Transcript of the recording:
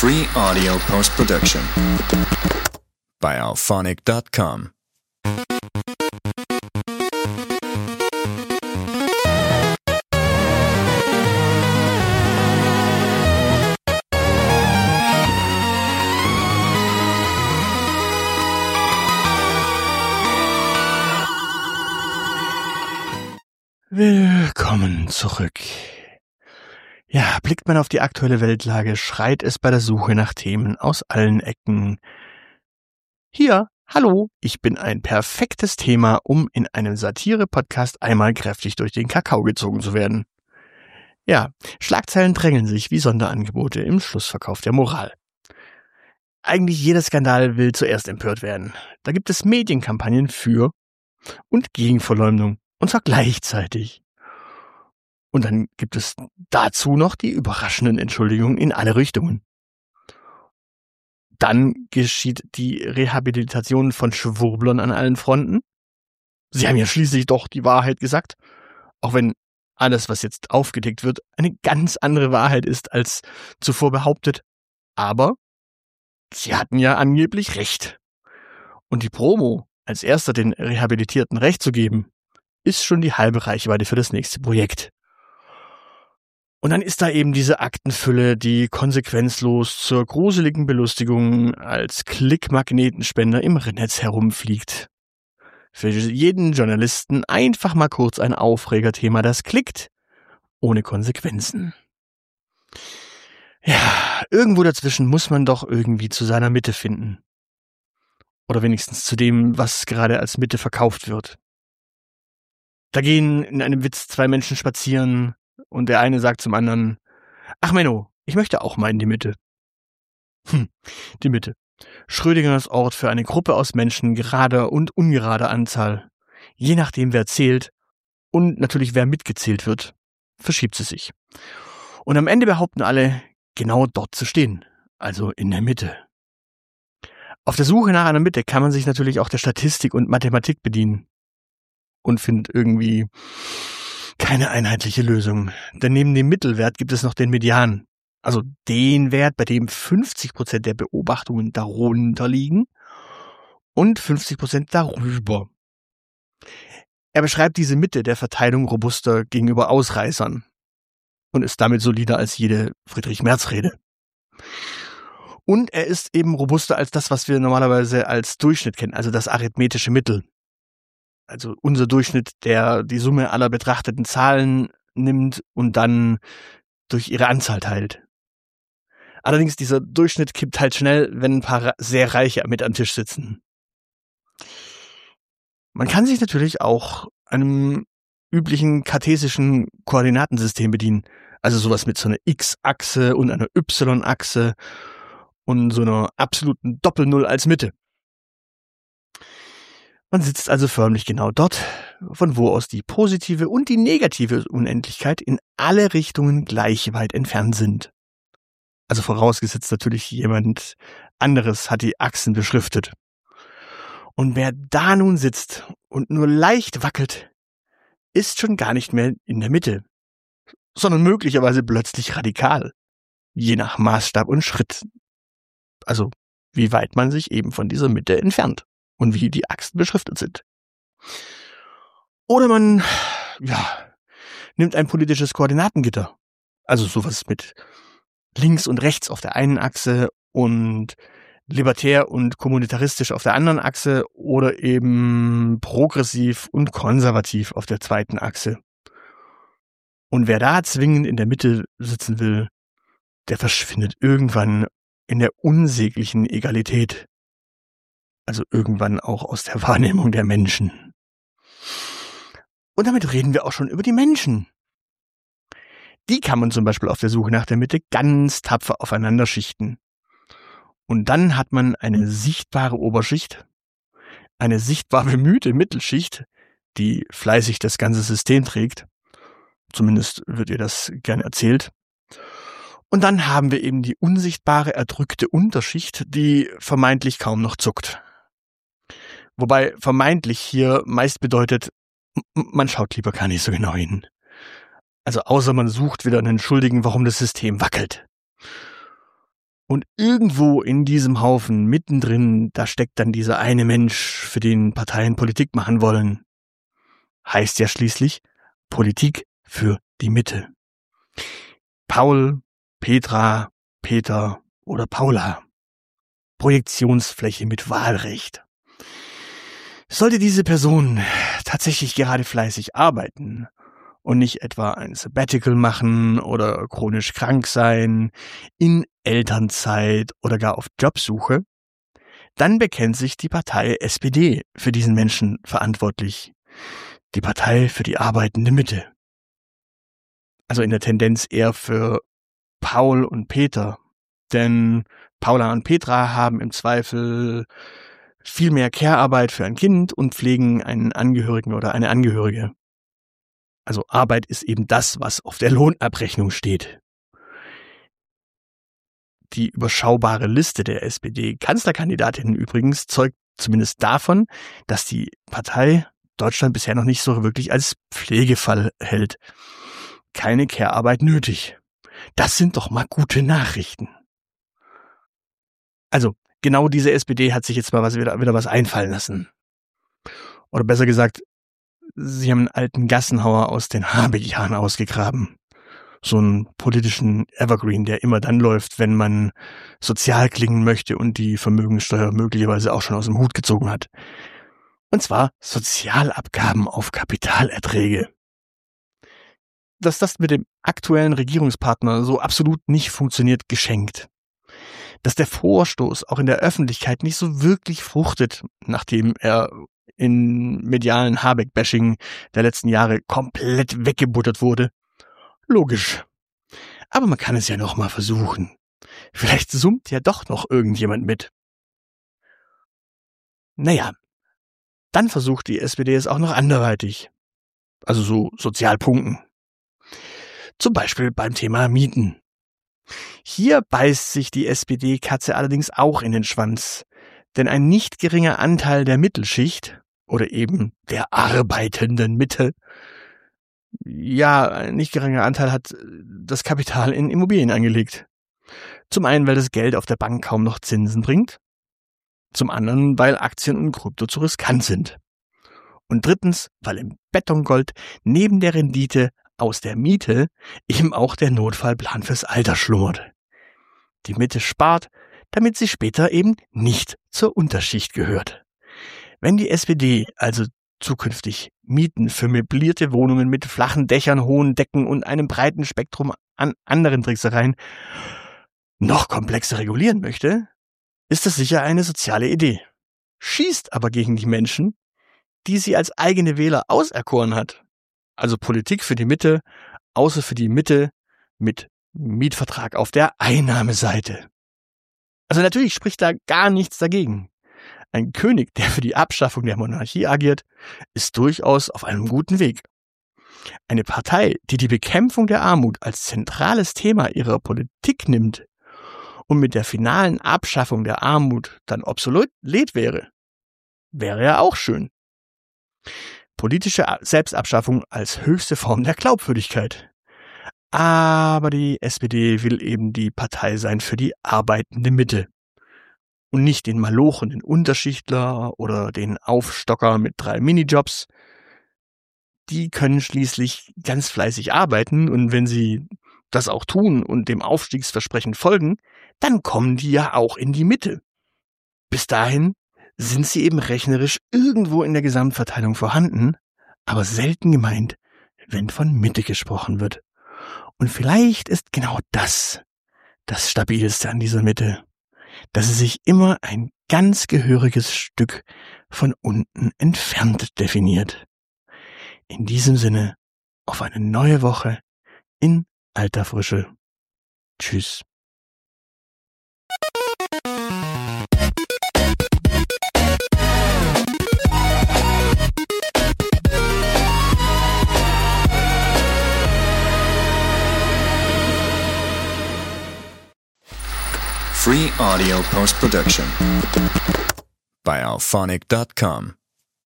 Free audio post-production by Auphonic.com. Willkommen zurück. Ja, blickt man auf die aktuelle Weltlage, schreit es bei der Suche nach Themen aus allen Ecken. Hier, hallo, ich bin ein perfektes Thema, um in einem Satire-Podcast einmal kräftig durch den Kakao gezogen zu werden. Ja, Schlagzeilen drängeln sich wie Sonderangebote im Schlussverkauf der Moral. Eigentlich jeder Skandal will zuerst empört werden. Da gibt es Medienkampagnen für und gegen Verleumdung. Und zwar gleichzeitig. Und dann gibt es dazu noch die überraschenden Entschuldigungen in alle Richtungen. Dann geschieht die Rehabilitation von Schwurblern an allen Fronten. Sie haben ja schließlich doch die Wahrheit gesagt. Auch wenn alles, was jetzt aufgedeckt wird, eine ganz andere Wahrheit ist als zuvor behauptet. Aber sie hatten ja angeblich recht. Und die Promo, als erster den Rehabilitierten Recht zu geben, ist schon die halbe Reichweite für das nächste Projekt. Und dann ist da eben diese Aktenfülle, die konsequenzlos zur gruseligen Belustigung als Klickmagnetenspender im Netz herumfliegt. Für jeden Journalisten einfach mal kurz ein Aufregerthema, das klickt, ohne Konsequenzen. Ja, irgendwo dazwischen muss man doch irgendwie zu seiner Mitte finden. Oder wenigstens zu dem, was gerade als Mitte verkauft wird. Da gehen in einem Witz zwei Menschen spazieren und der eine sagt zum anderen, ach Menno, ich möchte auch mal in die Mitte. Die Mitte. Schrödingers Ort für eine Gruppe aus Menschen gerader und ungerader Anzahl. Je nachdem wer zählt und natürlich wer mitgezählt wird, verschiebt sie sich. Und am Ende behaupten alle, genau dort zu stehen, also in der Mitte. Auf der Suche nach einer Mitte kann man sich natürlich auch der Statistik und Mathematik bedienen. Und findet irgendwie keine einheitliche Lösung. Denn neben dem Mittelwert gibt es noch den Median. Also den Wert, bei dem 50% der Beobachtungen darunter liegen und 50% darüber. Er beschreibt diese Mitte der Verteilung robuster gegenüber Ausreißern und ist damit solider als jede Friedrich-Merz-Rede. Und er ist eben robuster als das, was wir normalerweise als Durchschnitt kennen, also das arithmetische Mittel. Also unser Durchschnitt, der die Summe aller betrachteten Zahlen nimmt und dann durch ihre Anzahl teilt. Allerdings dieser Durchschnitt kippt halt schnell, wenn ein paar sehr Reiche mit am Tisch sitzen. Man kann sich natürlich auch einem üblichen kartesischen Koordinatensystem bedienen. Also sowas mit so einer X-Achse und einer Y-Achse und so einer absoluten Doppelnull als Mitte. Man sitzt also förmlich genau dort, von wo aus die positive und die negative Unendlichkeit in alle Richtungen gleich weit entfernt sind. Also vorausgesetzt natürlich jemand anderes hat die Achsen beschriftet. Und wer da nun sitzt und nur leicht wackelt, ist schon gar nicht mehr in der Mitte, sondern möglicherweise plötzlich radikal, je nach Maßstab und Schritt. Also wie weit man sich eben von dieser Mitte entfernt. Und wie die Achsen beschriftet sind. Oder man, nimmt ein politisches Koordinatengitter. Also sowas mit links und rechts auf der einen Achse und libertär und kommunitaristisch auf der anderen Achse oder eben progressiv und konservativ auf der zweiten Achse. Und wer da zwingend in der Mitte sitzen will, der verschwindet irgendwann in der unsäglichen Egalität. Also irgendwann auch aus der Wahrnehmung der Menschen. Und damit reden wir auch schon über die Menschen. Die kann man zum Beispiel auf der Suche nach der Mitte ganz tapfer aufeinander schichten. Und dann hat man eine sichtbare Oberschicht, eine sichtbar bemühte Mittelschicht, die fleißig das ganze System trägt. Zumindest wird ihr das gern erzählt. Und dann haben wir eben die unsichtbare, erdrückte Unterschicht, die vermeintlich kaum noch zuckt. Wobei vermeintlich hier meist bedeutet, man schaut lieber gar nicht so genau hin. Also außer man sucht wieder einen Schuldigen, warum das System wackelt. Und irgendwo in diesem Haufen, mittendrin, da steckt dann dieser eine Mensch, für den Parteien Politik machen wollen. Heißt ja schließlich Politik für die Mitte. Paul, Petra, Peter oder Paula. Projektionsfläche mit Wahlrecht. Sollte diese Person tatsächlich gerade fleißig arbeiten und nicht etwa ein Sabbatical machen oder chronisch krank sein, in Elternzeit oder gar auf Jobsuche, dann bekennt sich die Partei SPD für diesen Menschen verantwortlich. Die Partei für die arbeitende Mitte. Also in der Tendenz eher für Paul und Peter. Denn Paula und Petra haben im Zweifel viel mehr Care-Arbeit für ein Kind und pflegen einen Angehörigen oder eine Angehörige. Also Arbeit ist eben das, was auf der Lohnabrechnung steht. Die überschaubare Liste der SPD-Kanzlerkandidatinnen übrigens zeugt zumindest davon, dass die Partei Deutschland bisher noch nicht so wirklich als Pflegefall hält. Keine Care-Arbeit nötig. Das sind doch mal gute Nachrichten. Also, genau diese SPD hat sich jetzt mal wieder was einfallen lassen. Oder besser gesagt, sie haben einen alten Gassenhauer aus den Habeck-Jahren ausgegraben. So einen politischen Evergreen, der immer dann läuft, wenn man sozial klingen möchte und die Vermögenssteuer möglicherweise auch schon aus dem Hut gezogen hat. Und zwar Sozialabgaben auf Kapitalerträge. Dass das mit dem aktuellen Regierungspartner so absolut nicht funktioniert, geschenkt. Dass der Vorstoß auch in der Öffentlichkeit nicht so wirklich fruchtet, nachdem er in medialen Habeck-Bashing der letzten Jahre komplett weggebuttert wurde. Logisch. Aber man kann es ja noch mal versuchen. Vielleicht summt ja doch noch irgendjemand mit. Naja, dann versucht die SPD es auch noch anderweitig. Also so Sozialpunkten. Zum Beispiel beim Thema Mieten. Hier beißt sich die SPD-Katze allerdings auch in den Schwanz. Denn ein nicht geringer Anteil der Mittelschicht oder eben der arbeitenden Mitte, ja, ein nicht geringer Anteil hat das Kapital in Immobilien angelegt. Zum einen, weil das Geld auf der Bank kaum noch Zinsen bringt. Zum anderen, weil Aktien und Krypto zu riskant sind. Und drittens, weil im Betongold neben der Rendite aus der Miete eben auch der Notfallplan fürs Alter schlummert. Die Mitte spart, damit sie später eben nicht zur Unterschicht gehört. Wenn die SPD also zukünftig Mieten für möblierte Wohnungen mit flachen Dächern, hohen Decken und einem breiten Spektrum an anderen Tricksereien noch komplexer regulieren möchte, ist das sicher eine soziale Idee. Schießt aber gegen die Menschen, die sie als eigene Wähler auserkoren hat. Also Politik für die Mitte, außer für die Mitte mit Mietvertrag auf der Einnahmeseite. Also natürlich spricht da gar nichts dagegen. Ein König, der für die Abschaffung der Monarchie agiert, ist durchaus auf einem guten Weg. Eine Partei, die die Bekämpfung der Armut als zentrales Thema ihrer Politik nimmt und mit der finalen Abschaffung der Armut dann obsolet wäre ja auch schön. Politische Selbstabschaffung als höchste Form der Glaubwürdigkeit. Aber die SPD will eben die Partei sein für die arbeitende Mitte. Und nicht den Malochen, den Unterschichtler oder den Aufstocker mit 3 Minijobs. Die können schließlich ganz fleißig arbeiten und wenn sie das auch tun und dem Aufstiegsversprechen folgen, dann kommen die ja auch in die Mitte. Bis dahin sind sie eben rechnerisch irgendwo in der Gesamtverteilung vorhanden, aber selten gemeint, wenn von Mitte gesprochen wird. Und vielleicht ist genau das Stabilste an dieser Mitte, dass sie sich immer ein ganz gehöriges Stück von unten entfernt definiert. In diesem Sinne, auf eine neue Woche in alter Frische. Tschüss. Free audio post-production by alphonic.com.